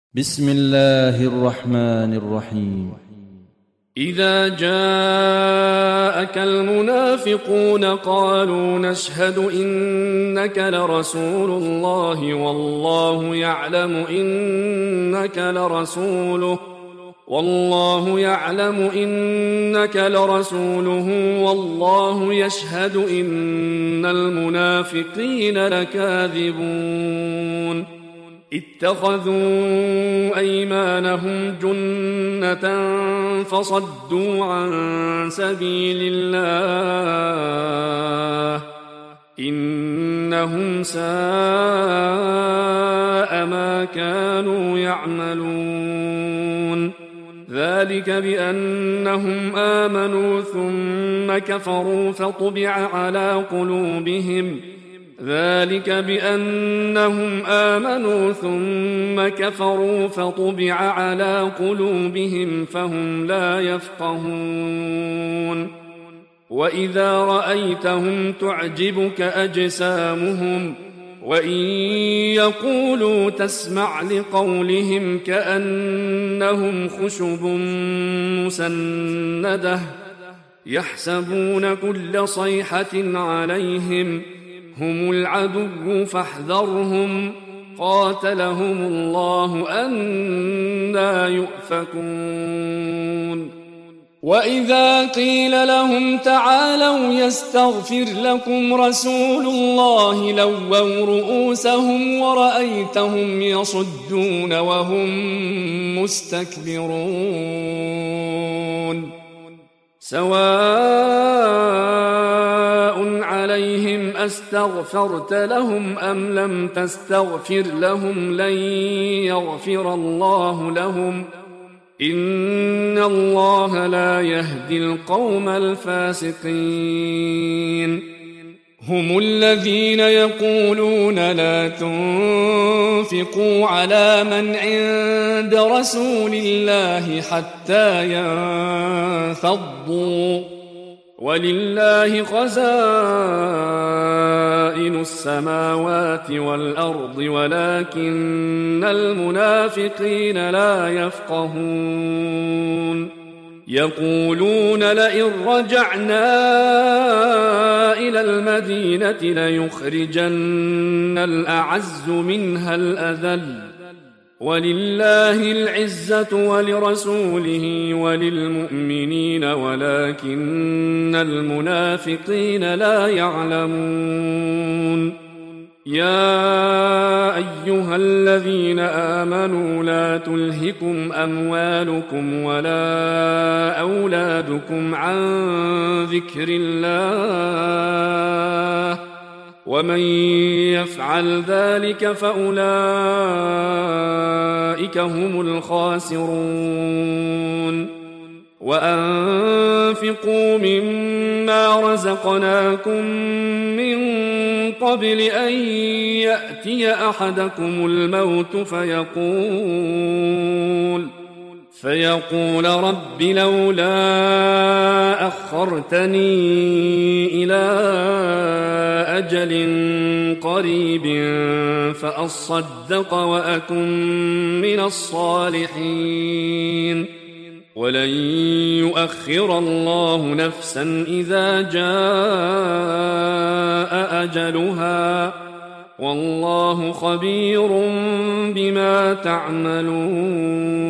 بسم الله الرحمن الرحيم. إذا جاءك المنافقون قالوا نشهد إنك لرسول الله والله يعلم إنك لرسوله والله يشهد إن المنافقين لكاذبون اتخذوا أيمانهم جنة فصدوا عن سبيل الله إنهم ساء ما كانوا يعملون ذلك بأنهم آمنوا ثم كفروا فطبع على قلوبهم فهم لا يفقهون وإذا رأيتهم تعجبك أجسامهم وإن يقولوا تسمع لقولهم كأنهم خشب مسندة يحسبون كل صيحة عليهم هم العدو فاحذرهم قاتلهم الله أنى يؤفكون وإذا قيل لهم تعالوا يستغفر لكم رسول الله لووا رؤوسهم ورأيتهم يصدون وهم مستكبرون سواء عليهم أستغفرت لهم أم لم تستغفر لهم لن يغفر الله لهم إن الله لا يهدي القوم الفاسقين هم الذين يقولون لا تنفقوا على من عند رسول الله حتى ينفضوا ولله خزائن السماوات والأرض ولكن المنافقين لا يفقهون يقولون لئن رجعنا إلى المدينة ليخرجن الأعز منها الأذل ولله العزة ولرسوله وللمؤمنين ولكن المنافقين لا يعلمون يا أيها الذين آمنوا لا تلهكم أموالكم ولا أولادكم عن ذكر الله ومن يفعل ذلك فأولئك هم الخاسرون وأنفقوا مما رزقناكم من قبل أن يأتي أحدكم الموت فيقول رب لولا أخرتني إلى أجل قريب فأصدق وأكن من الصالحين ولن يؤخر الله نفسا إذا جاء أجلها والله خبير بما تعملون